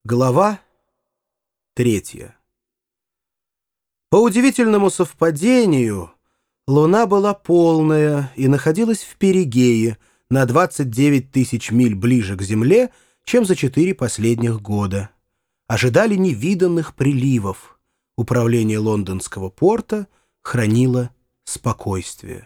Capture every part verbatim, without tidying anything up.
Глава третья. По удивительному совпадению, луна была полная и находилась в перигее на двадцать девять тысяч миль ближе к Земле, чем за четыре последних года. Ожидали невиданных приливов. Управление лондонского порта хранило спокойствие.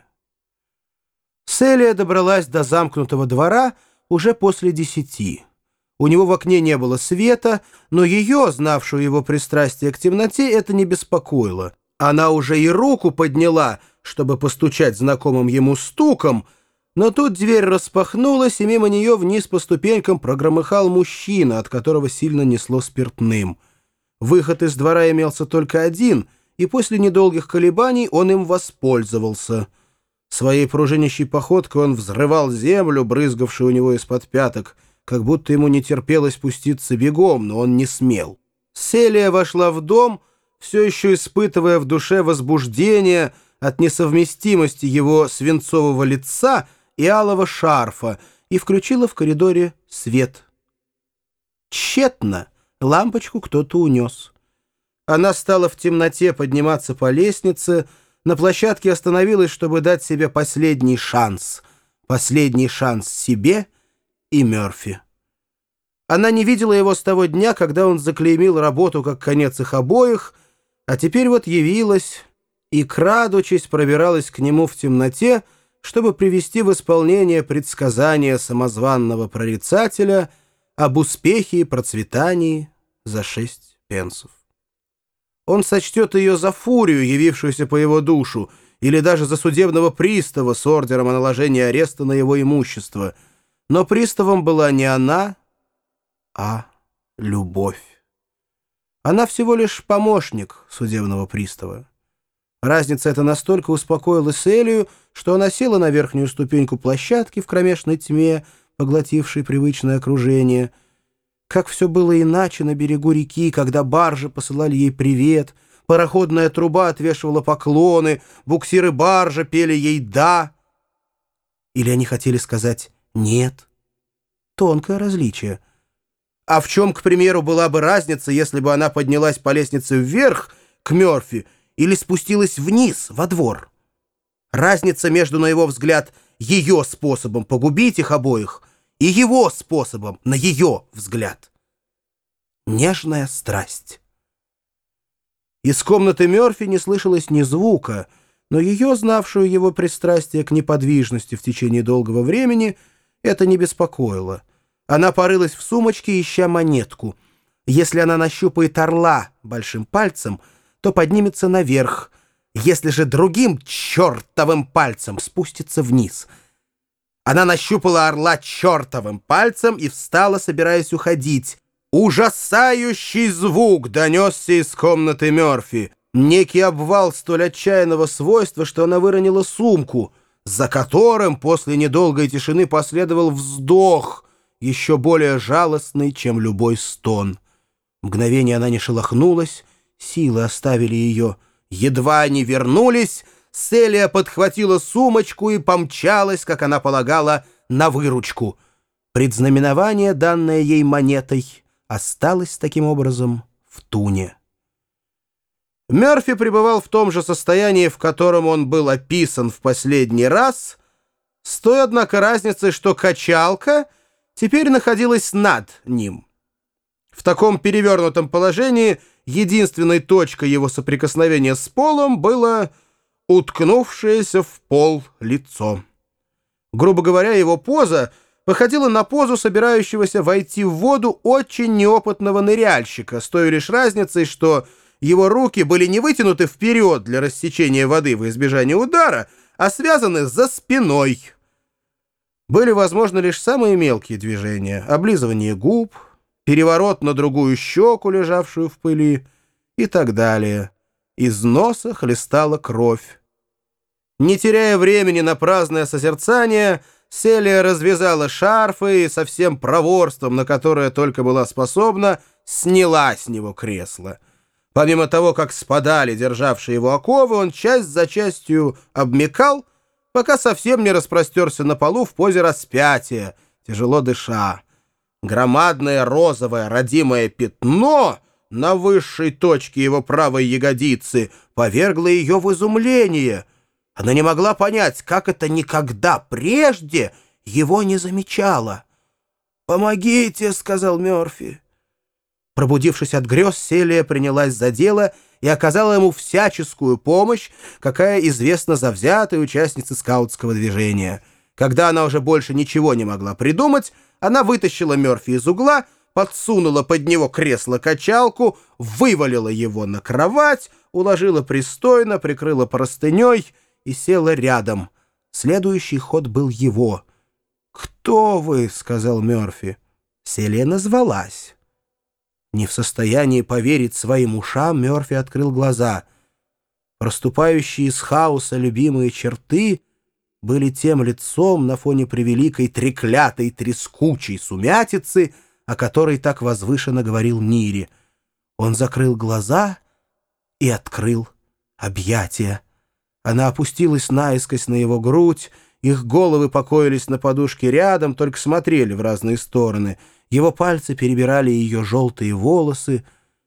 Селия добралась до замкнутого двора уже после десяти. У него в окне не было света, но ее, знавшую его пристрастие к темноте, это не беспокоило. Она уже и руку подняла, чтобы постучать знакомым ему стуком, но тут дверь распахнулась, и мимо нее вниз по ступенькам прогромыхал мужчина, от которого сильно несло спиртным. Выход из двора имелся только один, и после недолгих колебаний он им воспользовался. Своей пружинящей походкой он взрывал землю, брызгавшую у него из-под пяток, как будто ему не терпелось пуститься бегом, но он не смел. Селия вошла в дом, все еще испытывая в душе возбуждение от несовместимости его свинцового лица и алого шарфа, и включила в коридоре свет. Тщетно лампочку кто-то унес. Она стала в темноте подниматься по лестнице, на площадке остановилась, чтобы дать себе последний шанс. Последний шанс себе и Мёрфи. Она не видела его с того дня, когда он заклеймил работу как конец их обоих, а теперь вот явилась и, крадучись, пробиралась к нему в темноте, чтобы привести в исполнение предсказания самозванного прорицателя об успехе и процветании за шесть пенсов. Он сочтет ее за фурию, явившуюся по его душу, или даже за судебного пристава с ордером о наложении ареста на его имущество. Но приставом была не она, а любовь. Она всего лишь помощник судебного пристава. Разница эта настолько успокоила Селию, что она села на верхнюю ступеньку площадки в кромешной тьме, поглотившей привычное окружение. Как все было иначе на берегу реки, когда баржи посылали ей привет, пароходная труба отвешивала поклоны, буксиры баржи пели ей «да». Или они хотели сказать «нет». Тонкое различие. А в чем, к примеру, была бы разница, если бы она поднялась по лестнице вверх к Мёрфи или спустилась вниз во двор? Разница между, на его взгляд, ее способом погубить их обоих и его способом, на ее взгляд. Нежная страсть. Из комнаты Мёрфи не слышалось ни звука, но ее, знавшую его пристрастие к неподвижности в течение долгого времени, это не беспокоило. Она порылась в сумочке, ища монетку. Если она нащупает орла большим пальцем, то поднимется наверх. Если же другим чертовым пальцем спустится вниз. Она нащупала орла чертовым пальцем и встала, собираясь уходить. Ужасающий звук донесся из комнаты Мёрфи. Некий обвал столь отчаянного свойства, что она выронила сумку, за которым после недолгой тишины последовал вздох, еще более жалостный, чем любой стон. Мгновение она не шелохнулась, силы оставили ее. Едва они вернулись, Селия подхватила сумочку и помчалась, как она полагала, на выручку. Предзнаменование, данное ей монетой, осталось таким образом в туне. Мёрфи пребывал в том же состоянии, в котором он был описан в последний раз, с той, однако, разницей, что качалка теперь находилась над ним. В таком перевернутом положении единственной точкой его соприкосновения с полом было уткнувшееся в пол лицо. Грубо говоря, его поза походила на позу собирающегося войти в воду очень неопытного ныряльщика, с той лишь разницей, что его руки были не вытянуты вперед для рассечения воды во избежание удара, а связаны за спиной. Были возможны лишь самые мелкие движения — облизывание губ, переворот на другую щеку, лежавшую в пыли, и так далее. Из носа хлестала кровь. Не теряя времени на праздное созерцание, Селия развязала шарфы и со всем проворством, на которое только была способна, сняла с него кресло. Помимо того, как спадали державшие его оковы, он часть за частью обмякал, пока совсем не распростерся на полу в позе распятия, тяжело дыша. громадное розовое родимое пятно на высшей точке его правой ягодицы повергло ее в изумление. Она не могла понять, как это никогда прежде его не замечала. «Помогите!» — сказал Мёрфи. Пробудившись от грез, Селия принялась за дело и оказала ему всяческую помощь, какая известна завзятой участнице скаутского движения. Когда она уже больше ничего не могла придумать, она вытащила Мёрфи из угла, подсунула под него кресло-качалку, вывалила его на кровать, уложила пристойно, прикрыла простыней и села рядом. Следующий ход был его. «Кто вы?» — сказал Мёрфи. Селия назвалась. Не в состоянии поверить своим ушам, Мёрфи открыл глаза. Проступающие из хаоса любимые черты были тем лицом на фоне превеликой треклятой трескучей сумятицы, о которой так возвышенно говорил Нири. Он закрыл глаза и открыл объятия. Она опустилась наискось на его грудь, их головы покоились на подушке рядом, только смотрели в разные стороны. Его пальцы перебирали ее желтые волосы.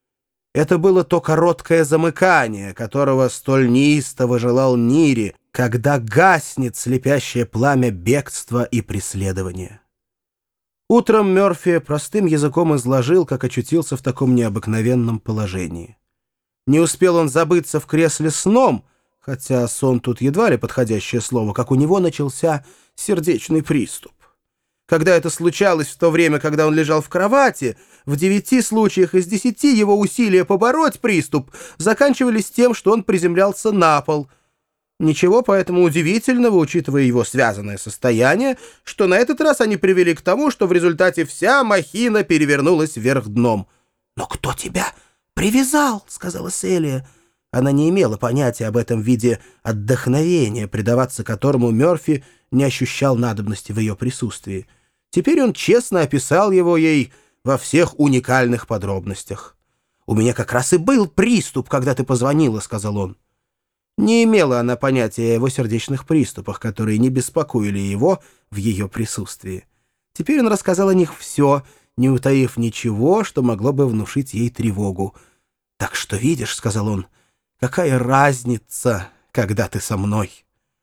Это было то короткое замыкание, которого столь неистово желал Нири, когда гаснет слепящее пламя бегства и преследования. Утром Мёрфи простым языком изложил, как очутился в таком необыкновенном положении. Не успел он забыться в кресле сном, хотя сон тут едва ли подходящее слово, как у него начался сердечный приступ. Когда это случалось в то время, когда он лежал в кровати, в девяти случаях из десяти его усилия побороть приступ заканчивались тем, что он приземлялся на пол. Ничего поэтому удивительного, учитывая его связанное состояние, что на этот раз они привели к тому, что в результате вся махина перевернулась вверх дном. «Но кто тебя привязал?» — сказала Селия. Она не имела понятия об этом виде отдохновения, предаваться которому Мёрфи не ощущал надобности в ее присутствии. Теперь он честно описал его ей во всех уникальных подробностях. «У меня как раз и был приступ, когда ты позвонила», — сказал он. Не имела она понятия о его сердечных приступах, которые не беспокоили его в ее присутствии. Теперь он рассказал о них все, не утаив ничего, что могло бы внушить ей тревогу. «Так что видишь», — сказал он, — «какая разница, когда ты со мной?»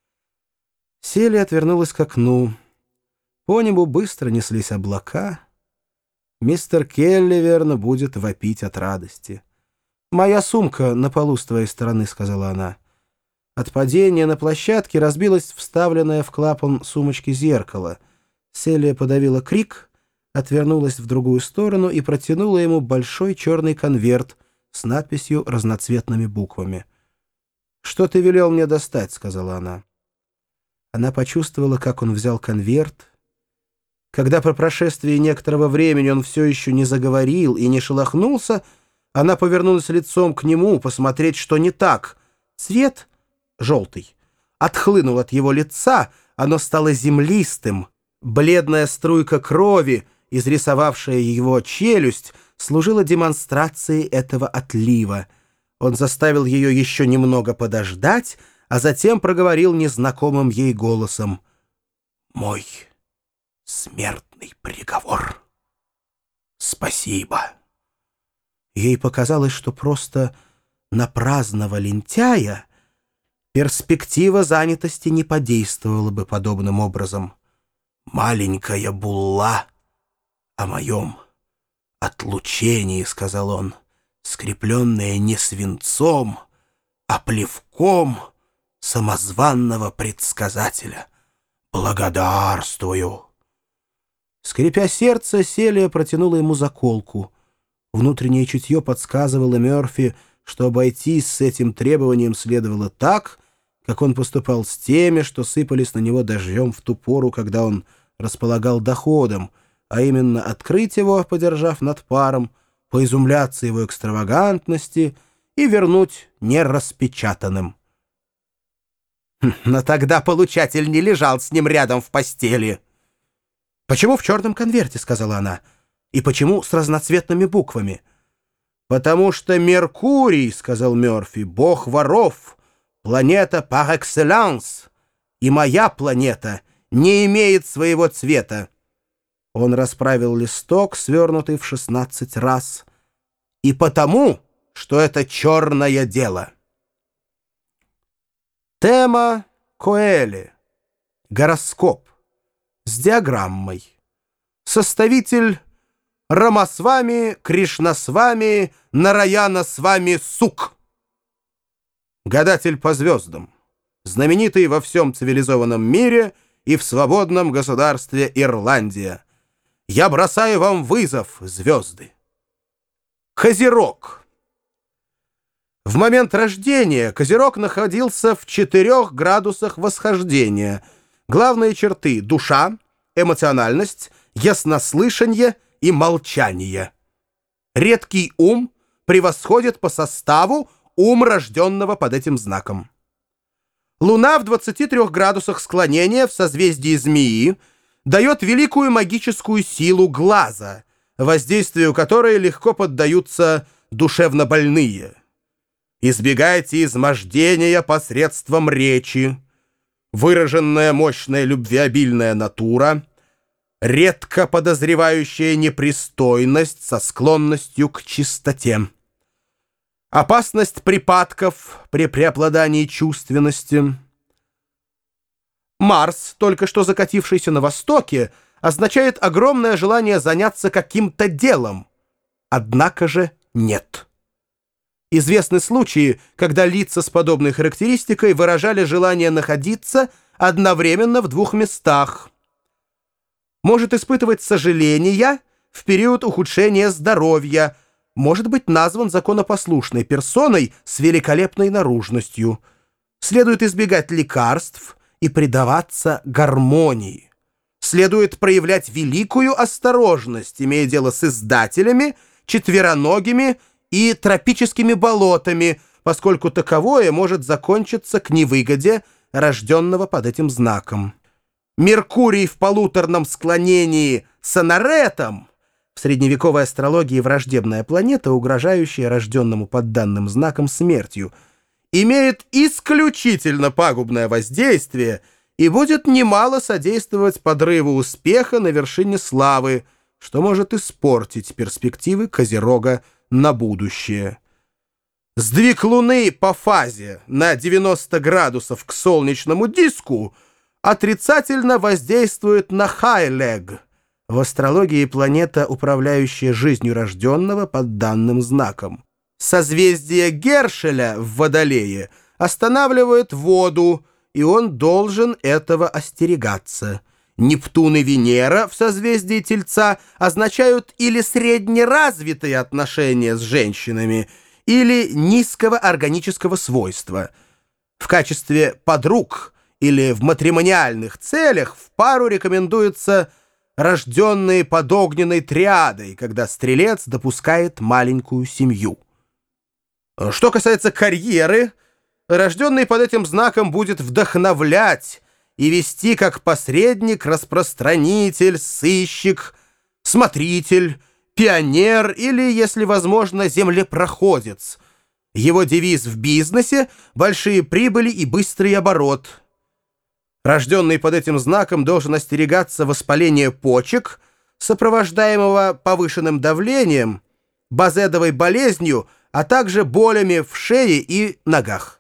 Селия отвернулась к окну. По небу быстро неслись облака. Мистер Келли, верно, будет вопить от радости. «Моя сумка на полу с твоей стороны», — сказала она. От падения на площадке разбилось вставленное в клапан сумочки зеркало. Селия подавила крик, отвернулась в другую сторону и протянула ему большой черный конверт с надписью разноцветными буквами. «Что ты велел мне достать?» — сказала она. Она почувствовала, как он взял конверт. Когда по прошествии некоторого времени он все еще не заговорил и не шелохнулся, она повернулась лицом к нему, посмотреть, что не так. Цвет, желтый, отхлынул от его лица, оно стало землистым. Бледная струйка крови, изрисовавшая его челюсть, служила демонстрацией этого отлива. Он заставил ее еще немного подождать, а затем проговорил незнакомым ей голосом: «Мой смертный приговор. Спасибо». Ей показалось, что просто на праздного лентяя перспектива занятости не подействовала бы подобным образом. «Маленькая булла о моем отлучении», — сказал он, — «скрепленная не свинцом, а плевком самозванного предсказателя. Благодарствую». Скрипя сердце, Селия протянула ему заколку. Внутреннее чутье подсказывало Мёрфи, что обойтись с этим требованием следовало так, как он поступал с теми, что сыпались на него дождем в ту пору, когда он располагал доходом, а именно открыть его, подержав над паром, поизумляться его экстравагантности и вернуть нераспечатанным. Но тогда получатель не лежал с ним рядом в постели. «Почему в черном конверте?» — сказала она. «И почему с разноцветными буквами?» «Потому что Меркурий, — сказал Мёрфи, — бог воров, планета par excellence, и моя планета не имеет своего цвета». Он расправил листок, свернутый в шестнадцать раз. «И потому, что это черное дело». Тема Коэли. Гороскоп. С диаграммой. Составитель Рамасвами, Кришнасвами, Нараянасвами Сук. Гадатель по звездам. Знаменитый во всем цивилизованном мире и в свободном государстве Ирландия. Я бросаю вам вызов, звезды. Козерог. В момент рождения Козерог находился в четырех градусах восхождения. Главные черты — душа, эмоциональность, яснослышание и молчание. Редкий ум превосходит по составу ум рожденного под этим знаком. Луна в двадцати трёх градусах склонения в созвездии Змеи дает великую магическую силу глаза, воздействию которой легко поддаются душевнобольные. Избегайте измождения посредством речи. Выраженная мощная любвеобильная натура, редко подозревающая непристойность со склонностью к чистоте. Опасность припадков при преобладании чувственности. Марс, только что закатившийся на востоке, означает огромное желание заняться каким-то делом. Однако же нет. Известны случаи, когда лица с подобной характеристикой выражали желание находиться одновременно в двух местах. Может испытывать сожаления в период ухудшения здоровья, может быть назван законопослушной персоной с великолепной наружностью. Следует избегать лекарств и предаваться гармонии. Следует проявлять великую осторожность, имея дело с издателями, четвероногими и тропическими болотами, поскольку таковое может закончиться к невыгоде рожденного под этим знаком. Меркурий в полуторном склонении с Анаретом, в средневековой астрологии враждебная планета, угрожающая рожденному под данным знаком смертью, имеет исключительно пагубное воздействие и будет немало содействовать подрыву успеха на вершине славы, что может испортить перспективы Козерога на будущее. Сдвиг Луны по фазе на девяносто градусов к солнечному диску отрицательно воздействует на Хайлег, в астрологии планета, управляющая жизнью рожденного под данным знаком. Созвездие Гершеля в Водолее останавливает воду, и он должен этого остерегаться. Нептун и Венера в созвездии Тельца означают или среднеразвитые отношения с женщинами, или низкого органического свойства. В качестве подруг или в матримониальных целях в пару рекомендуется рожденные под огненной триадой, когда стрелец допускает маленькую семью. Что касается карьеры, рожденный под этим знаком будет вдохновлять и вести как посредник, распространитель, сыщик, смотритель, пионер или, если возможно, землепроходец. Его девиз в бизнесе — большие прибыли и быстрый оборот. Рожденный под этим знаком должен остерегаться воспаления почек, сопровождаемого повышенным давлением, базедовой болезнью, а также болями в шее и ногах.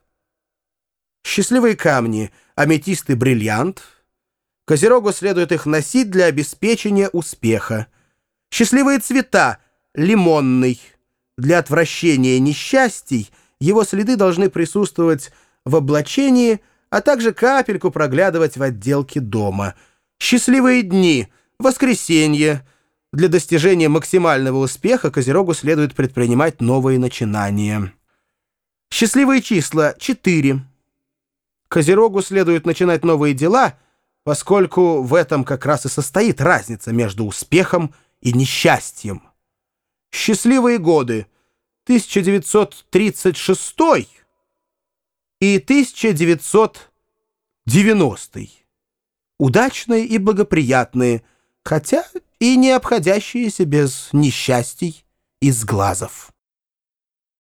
Счастливые камни — аметист и бриллиант. Козерогу следует их носить для обеспечения успеха. Счастливые цвета — лимонный. Для отвращения несчастий его следы должны присутствовать в облачении, а также капельку проглядывать в отделке дома. Счастливые дни — воскресенье. Для достижения максимального успеха Козерогу следует предпринимать новые начинания. Счастливые числа — четыре. Козерогу следует начинать новые дела, поскольку в этом как раз и состоит разница между успехом и несчастьем. Счастливые годы — тысяча девятьсот тридцать шестой и тысяча девятьсот девяностый. Удачные и благоприятные, хотя и не обходящиеся без несчастий и сглазов.